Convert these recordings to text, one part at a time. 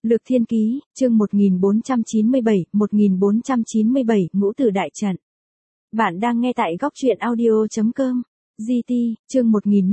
Lược Thiên Ký, chương 1497, Ngũ Tử Đại Trận. Bạn đang nghe tại góc truyện audio.com. GT, chương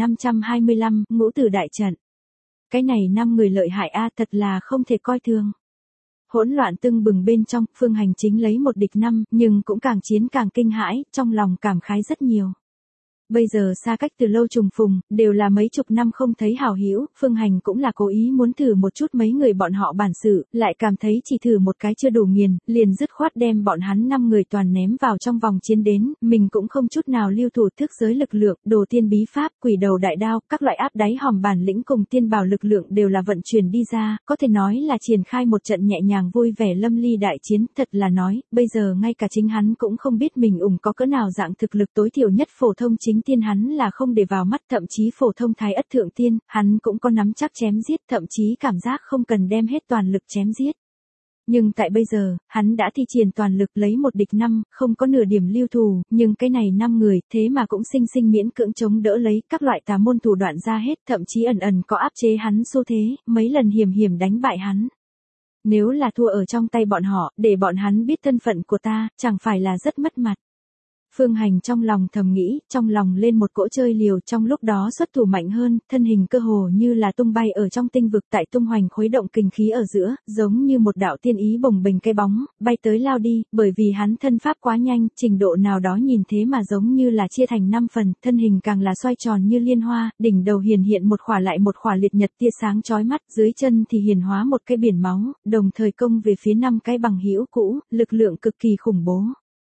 1525, Ngũ Tử Đại Trận. Cái này 5 người lợi hại thật là không thể coi thường. Hỗn loạn tưng bừng bên trong, Phương Hành chính lấy một địch 5, nhưng cũng càng chiến càng kinh hãi, trong lòng cảm khái rất nhiều. Bây giờ xa cách từ lâu trùng phùng, đều là mấy chục năm không thấy hảo hữu, Phương Hành cũng là cố ý muốn thử một chút mấy người bọn họ bản sự, lại cảm thấy chỉ thử một cái chưa đủ nghiền, liền dứt khoát đem bọn hắn 5 người toàn ném vào trong vòng chiến đến, mình cũng không chút nào lưu thủ thức giới lực lượng, đồ tiên bí pháp, quỷ đầu đại đao, các loại áp đáy hòm bản lĩnh cùng tiên bảo lực lượng đều là vận chuyển đi ra, có thể nói là triển khai một trận nhẹ nhàng vui vẻ lâm ly đại chiến, thật là nói, bây giờ ngay cả chính hắn cũng không biết mình có cỡ nào dạng thực lực tối thiểu nhất phổ thông chính tiên hắn là không để vào mắt, thậm chí phổ thông thái ất thượng tiên, hắn cũng có nắm chắc chém giết, thậm chí cảm giác không cần đem hết toàn lực chém giết. Nhưng tại bây giờ, hắn đã thi triển toàn lực lấy một địch 5, không có nửa điểm lưu thù, nhưng cái này 5 người, thế mà cũng sinh sinh miễn cưỡng chống đỡ lấy, các loại tà môn thủ đoạn ra hết, thậm chí ẩn ẩn có áp chế hắn xu thế, mấy lần hiểm đánh bại hắn. Nếu là thua ở trong tay bọn họ, để bọn hắn biết thân phận của ta, chẳng phải là rất mất mặt. Phương Hành trong lòng thầm nghĩ, trong lòng lên một cỗ chơi liều, trong lúc đó xuất thủ mạnh hơn, thân hình cơ hồ như là tung bay ở trong tinh vực, tại tung hoành khuấy động kình khí ở giữa, giống như một đạo tiên ý bồng bềnh cái bóng, bay tới lao đi, bởi vì hắn thân pháp quá nhanh, trình độ nào đó nhìn thế mà giống như là chia thành 5 phần, thân hình càng là xoay tròn như liên hoa, đỉnh đầu hiện một khỏa lại một khỏa liệt nhật tia sáng chói mắt, dưới chân thì hiển hóa một cái biển máu, đồng thời công về phía 5 cái bằng hữu cũ, lực lượng cực kỳ khủng bố.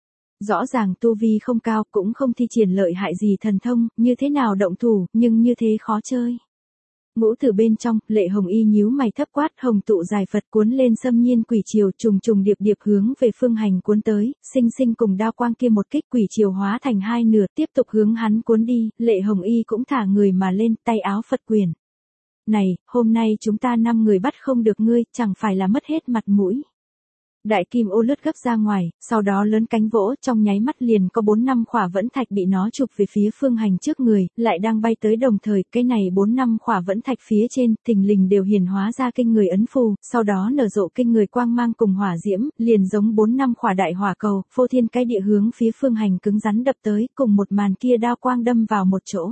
Rõ ràng tu vi không cao, cũng không thi triển lợi hại gì thần thông, như thế nào động thủ, nhưng như thế khó chơi. Ngũ tử bên trong, Lệ Hồng Y nhíu mày thấp quát, hồng tụ dài Phật cuốn lên xâm nhiên quỷ triều, trùng điệp hướng về Phương Hành cuốn tới, sinh cùng đao quang kia một kích, quỷ triều hóa thành 2 nửa, tiếp tục hướng hắn cuốn đi, Lệ Hồng Y cũng thả người mà lên, tay áo Phật quyền. Này, hôm nay chúng ta 5 người bắt không được ngươi, chẳng phải là mất hết mặt mũi. Đại kim ô lướt gấp ra ngoài, sau đó lớn cánh vỗ, trong nháy mắt liền có 4-5 khỏa vẫn thạch bị nó chụp về phía Phương Hành trước người, lại đang bay tới đồng thời, cái này 4-5 khỏa vẫn thạch phía trên, thình lình đều hiển hóa ra kinh người ấn phù, sau đó nở rộ kinh người quang mang cùng hỏa diễm, liền giống 4-5 khỏa đại hỏa cầu, phô thiên cái địa hướng phía Phương Hành cứng rắn đập tới, cùng một màn kia đao quang đâm vào một chỗ.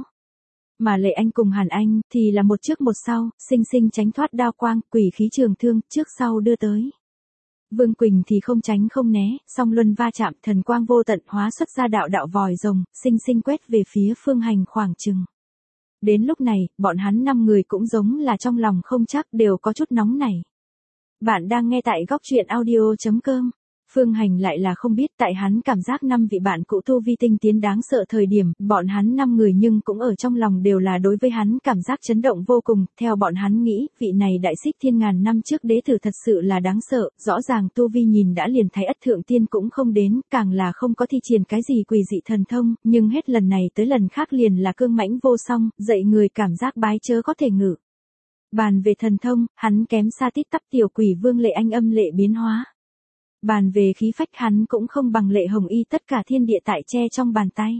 Mà Lệ Anh cùng Hàn Anh thì là một trước một sau, sinh tránh thoát đao quang, quỷ khí trường thương, trước sau đưa tới. Vương Quỳnh thì không tránh không né, song luân va chạm, thần quang vô tận hóa xuất ra đạo vòi rồng, sinh quét về phía Phương Hành khoảng chừng. Đến lúc này, bọn hắn 5 người cũng giống là trong lòng không chắc, đều có chút nóng nảy. Bạn đang nghe tại góc truyện audio.com. Phương Hành lại là không biết, tại hắn cảm giác 5 vị bạn cũ tu vi tinh tiến đáng sợ thời điểm, bọn hắn 5 người nhưng cũng ở trong lòng đều là đối với hắn cảm giác chấn động vô cùng, theo bọn hắn nghĩ, vị này đại xích thiên ngàn năm trước đế tử thật sự là đáng sợ, rõ ràng tu vi nhìn đã liền thái ất thượng tiên cũng không đến, càng là không có thi triển cái gì quỷ dị thần thông, nhưng hết lần này tới lần khác liền là cương mãnh vô song, dạy người cảm giác bái chớ có thể ngự. Bàn về thần thông, hắn kém xa tít tắp tiểu quỷ vương Lệ Anh âm lệ biến hóa. Bàn về khí phách hắn cũng không bằng Lệ Hồng Y tất cả thiên địa tại che trong bàn tay.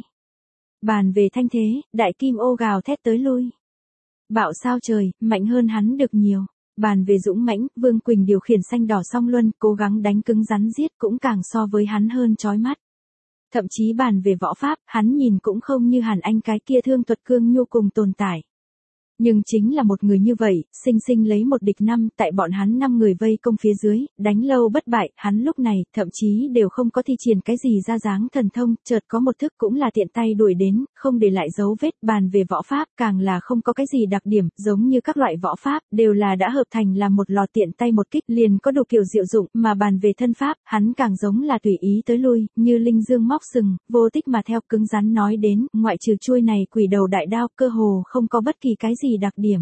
Bàn về thanh thế, đại kim ô gào thét tới lui. Bạo sao trời, mạnh hơn hắn được nhiều. Bàn về dũng mãnh, Vương Quỳnh điều khiển xanh đỏ song luân, cố gắng đánh cứng rắn giết cũng càng so với hắn hơn chói mắt. Thậm chí bàn về võ pháp, hắn nhìn cũng không như Hàn Anh cái kia thương thuật cương nhu cùng tồn tại. Nhưng chính là một người như vậy, sinh lấy một địch 5, tại bọn hắn 5 người vây công phía dưới, đánh lâu bất bại, hắn lúc này, thậm chí đều không có thi triển cái gì ra dáng thần thông, chợt có một thức cũng là tiện tay đuổi đến, không để lại dấu vết, bàn về võ pháp, càng là không có cái gì đặc điểm, giống như các loại võ pháp, đều là đã hợp thành làm một lò tiện tay một kích liền có đủ kiểu diệu dụng, mà bàn về thân pháp, hắn càng giống là tùy ý tới lui, như linh dương móc sừng, vô tích mà theo, cứng rắn nói đến, ngoại trừ chuôi này quỷ đầu đại đao, cơ hồ không có bất kỳ cái gì đặc điểm.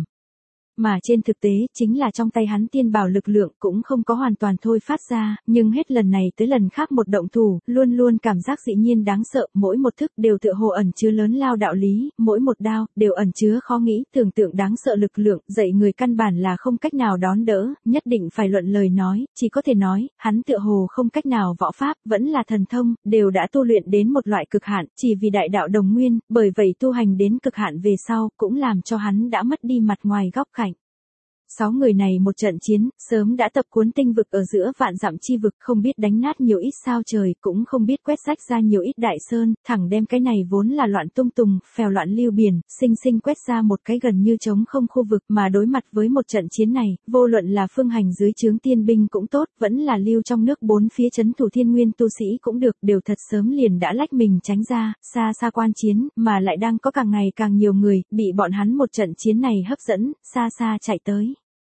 Mà trên thực tế, chính là trong tay hắn tiên bảo lực lượng cũng không có hoàn toàn thôi phát ra, nhưng hết lần này tới lần khác một động thủ, luôn cảm giác dĩ nhiên đáng sợ, mỗi một thức đều tựa hồ ẩn chứa lớn lao đạo lý, mỗi một đao, đều ẩn chứa khó nghĩ, tưởng tượng đáng sợ lực lượng, dạy người căn bản là không cách nào đón đỡ, nhất định phải luận lời nói, chỉ có thể nói, hắn tựa hồ không cách nào võ pháp, vẫn là thần thông, đều đã tu luyện đến một loại cực hạn, chỉ vì đại đạo đồng nguyên, bởi vậy tu hành đến cực hạn về sau, cũng làm cho hắn đã mất đi mặt ngoài góc cạnh. 6 người này một trận chiến, sớm đã tập cuốn tinh vực ở giữa vạn dặm chi vực, không biết đánh nát nhiều ít sao trời, cũng không biết quét rách ra nhiều ít đại sơn, thẳng đem cái này vốn là loạn tung tùng, phèo loạn lưu biển, sinh sinh quét ra một cái gần như trống không khu vực, mà đối mặt với một trận chiến này, vô luận là Phương Hành dưới trướng tiên binh cũng tốt, vẫn là lưu trong nước bốn phía trấn thủ thiên nguyên tu sĩ cũng được, đều thật sớm liền đã lách mình tránh ra, xa xa quan chiến, mà lại đang có càng ngày càng nhiều người, bị bọn hắn một trận chiến này hấp dẫn, xa xa chạy tới.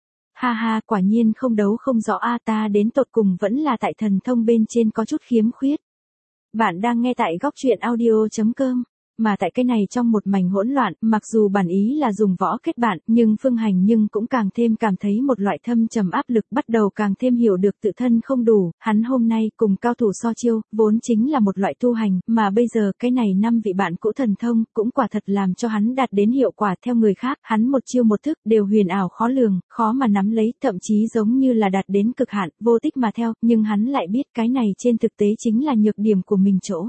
Ha ha, quả nhiên không đấu không rõ a, ta đến tột cùng vẫn là tại thần thông bên trên có chút khiếm khuyết. Bạn đang nghe tại góc truyện audio.com. Mà tại cái này trong một mảnh hỗn loạn, mặc dù bản ý là dùng võ kết bạn, nhưng Phương Hành nhưng cũng càng thêm cảm thấy một loại thâm trầm áp lực, bắt đầu càng thêm hiểu được tự thân không đủ, hắn hôm nay cùng cao thủ so chiêu, vốn chính là một loại tu hành, mà bây giờ cái này 5 vị bạn cũ thần thông, cũng quả thật làm cho hắn đạt đến hiệu quả theo người khác, hắn một chiêu một thức đều huyền ảo khó lường, khó mà nắm lấy, thậm chí giống như là đạt đến cực hạn, vô tích mà theo, nhưng hắn lại biết cái này trên thực tế chính là nhược điểm của mình chỗ.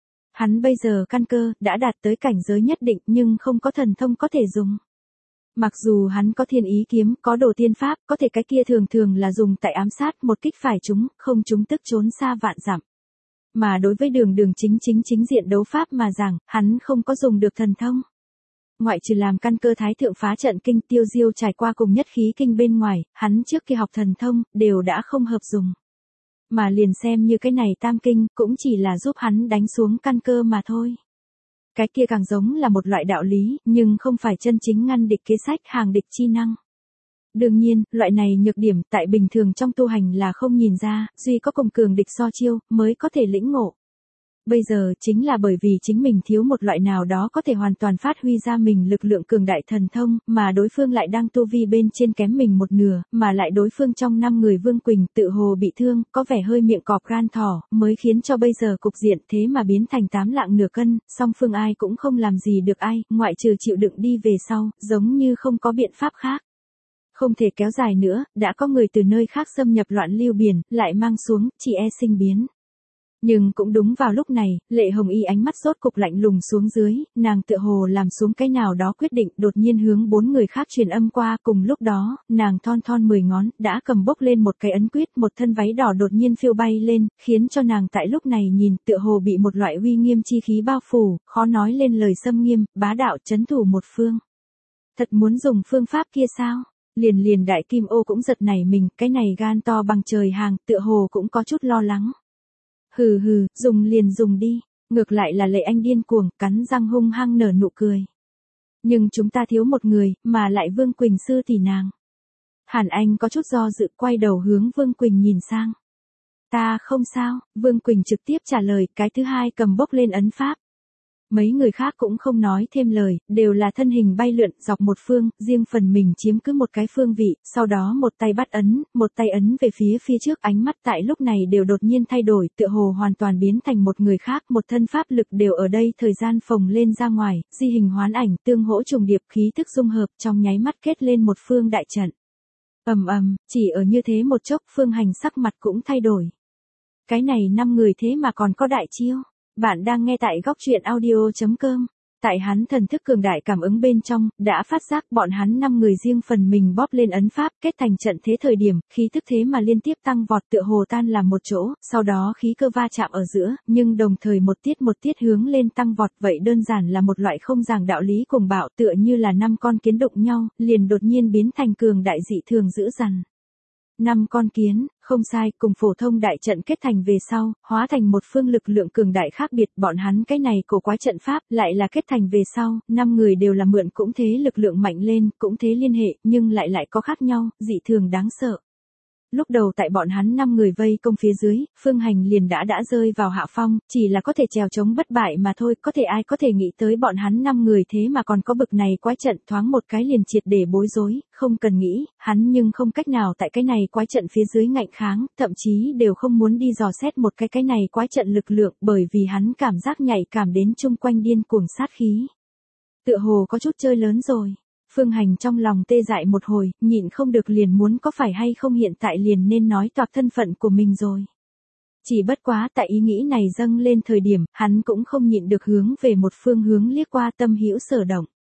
Hắn bây giờ căn cơ, đã đạt tới cảnh giới nhất định nhưng không có thần thông có thể dùng. Mặc dù hắn có thiên ý kiếm, có đồ tiên pháp, có thể cái kia thường thường là dùng tại ám sát, một kích phải chúng, không chúng tức trốn xa vạn dặm. Mà đối với đường chính diện đấu pháp mà rằng, hắn không có dùng được thần thông. Ngoại trừ làm căn cơ thái thượng phá trận kinh tiêu diêu trải qua cùng nhất khí kinh bên ngoài, hắn trước khi học thần thông, đều đã không hợp dùng. Mà liền xem như cái này tam kinh, cũng chỉ là giúp hắn đánh xuống căn cơ mà thôi. Cái kia càng giống là một loại đạo lý, nhưng không phải chân chính ngăn địch kế sách hàng địch chi năng. Đương nhiên, loại này nhược điểm tại bình thường trong tu hành là không nhìn ra, duy có cùng cường địch so chiêu, mới có thể lĩnh ngộ. Bây giờ chính là bởi vì chính mình thiếu một loại nào đó có thể hoàn toàn phát huy ra mình lực lượng cường đại thần thông, mà đối phương lại đang tu vi bên trên kém mình một nửa, mà lại đối phương trong 5 người Vương Quỳnh tự hồ bị thương, có vẻ hơi miệng cọp gan thỏ, mới khiến cho bây giờ cục diện thế mà biến thành 8 lạng nửa cân, song phương ai cũng không làm gì được ai, ngoại trừ chịu đựng đi về sau, giống như không có biện pháp khác. Không thể kéo dài nữa, đã có người từ nơi khác xâm nhập loạn lưu biển, lại mang xuống, chỉ e sinh biến. Nhưng cũng đúng vào lúc này, Lệ Hồng Y ánh mắt rốt cục lạnh lùng xuống dưới, nàng tựa hồ làm xuống cái nào đó quyết định, đột nhiên hướng 4 người khác truyền âm qua, cùng lúc đó, nàng thon thon 10 ngón, đã cầm bốc lên một cái ấn quyết, một thân váy đỏ đột nhiên phiêu bay lên, khiến cho nàng tại lúc này nhìn, tựa hồ bị một loại uy nghiêm chi khí bao phủ, khó nói lên lời xâm nghiêm, bá đạo trấn thủ một phương. Thật muốn dùng phương pháp kia sao? Liền đại kim ô cũng giật nảy mình, cái này gan to bằng trời hàng, tựa hồ cũng có chút lo lắng. Hừ hừ, dùng liền dùng đi, ngược lại là Lệ Anh điên cuồng, cắn răng hung hăng nở nụ cười. Nhưng chúng ta thiếu một người, mà lại Vương Quỳnh sư tỷ nàng. Hàn Anh có chút do dự, quay đầu hướng Vương Quỳnh nhìn sang. Ta không sao, Vương Quỳnh trực tiếp trả lời, cái thứ hai cầm bốc lên ấn pháp. Mấy người khác cũng không nói thêm lời, đều là thân hình bay lượn dọc một phương, riêng phần mình chiếm cứ một cái phương vị, sau đó một tay bắt ấn, một tay ấn về phía trước, ánh mắt tại lúc này đều đột nhiên thay đổi, tựa hồ hoàn toàn biến thành một người khác, một thân pháp lực đều ở đây thời gian phồng lên ra ngoài, di hình hoán ảnh, tương hỗ trùng điệp, khí thức dung hợp, trong nháy mắt kết lên một phương đại trận. Chỉ ở như thế một chốc, Phương Hành sắc mặt cũng thay đổi. Cái này 5 người thế mà còn có đại chiêu. Bạn đang nghe tại góc truyện audio.com. Tại hắn thần thức cường đại cảm ứng bên trong, đã phát giác bọn hắn 5 người riêng phần mình bóp lên ấn pháp, kết thành trận thế thời điểm, khí thức thế mà liên tiếp tăng vọt tựa hồ tan làm một chỗ, sau đó khí cơ va chạm ở giữa, nhưng đồng thời một tiết hướng lên tăng vọt, vậy đơn giản là một loại không giảng đạo lý cùng bạo, tựa như là 5 con kiến đụng nhau, liền đột nhiên biến thành cường đại dị thường dữ dằn. 5 con kiến, không sai, cùng phổ thông đại trận kết thành về sau, hóa thành một phương lực lượng cường đại khác biệt, bọn hắn cái này cổ quái trận pháp, lại là kết thành về sau, 5 người đều là mượn cũng thế lực lượng mạnh lên, cũng thế liên hệ, nhưng lại có khác nhau, dị thường đáng sợ. Lúc đầu tại bọn hắn 5 người vây công phía dưới, Phương Hành liền đã rơi vào hạ phong, chỉ là có thể trèo chống bất bại mà thôi, có thể ai có thể nghĩ tới bọn hắn 5 người thế mà còn có bực này quái trận, thoáng một cái liền triệt để bối rối, không cần nghĩ, hắn nhưng không cách nào tại cái này quái trận phía dưới ngạnh kháng, thậm chí đều không muốn đi dò xét một cái này quái trận lực lượng, bởi vì hắn cảm giác nhạy cảm đến chung quanh điên cuồng sát khí. Tựa hồ có chút chơi lớn rồi. Phương Hành trong lòng tê dại một hồi, nhịn không được liền muốn có phải hay không hiện tại liền nên nói toạc thân phận của mình rồi. Chỉ bất quá tại ý nghĩ này dâng lên thời điểm, hắn cũng không nhịn được hướng về một phương hướng liếc qua Tâm Hữu Sở Động.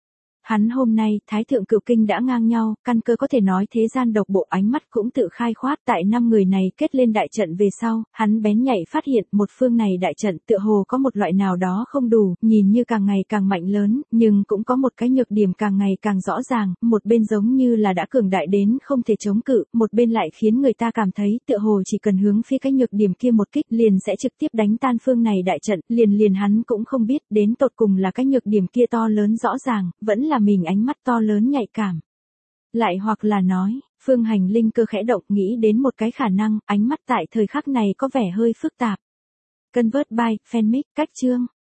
Hắn hôm nay, Thái thượng cửu kinh đã ngang nhau, căn cơ có thể nói thế gian độc bộ, ánh mắt cũng tự khai khoát, tại 5 người này kết lên đại trận về sau, hắn bén nhạy phát hiện một phương này đại trận tựa hồ có một loại nào đó không đủ, nhìn như càng ngày càng mạnh lớn, nhưng cũng có một cái nhược điểm càng ngày càng rõ ràng, một bên giống như là đã cường đại đến không thể chống cự, một bên lại khiến người ta cảm thấy tựa hồ chỉ cần hướng phía cái nhược điểm kia một kích liền sẽ trực tiếp đánh tan phương này đại trận, liền hắn cũng không biết đến tột cùng là cái nhược điểm kia to lớn rõ ràng, vẫn là mình ánh mắt to lớn nhạy cảm. Lại hoặc là nói, Phương Hành linh cơ khẽ động nghĩ đến một cái khả năng, ánh mắt tại thời khắc này có vẻ hơi phức tạp. Convert by, fanmic, cách chương.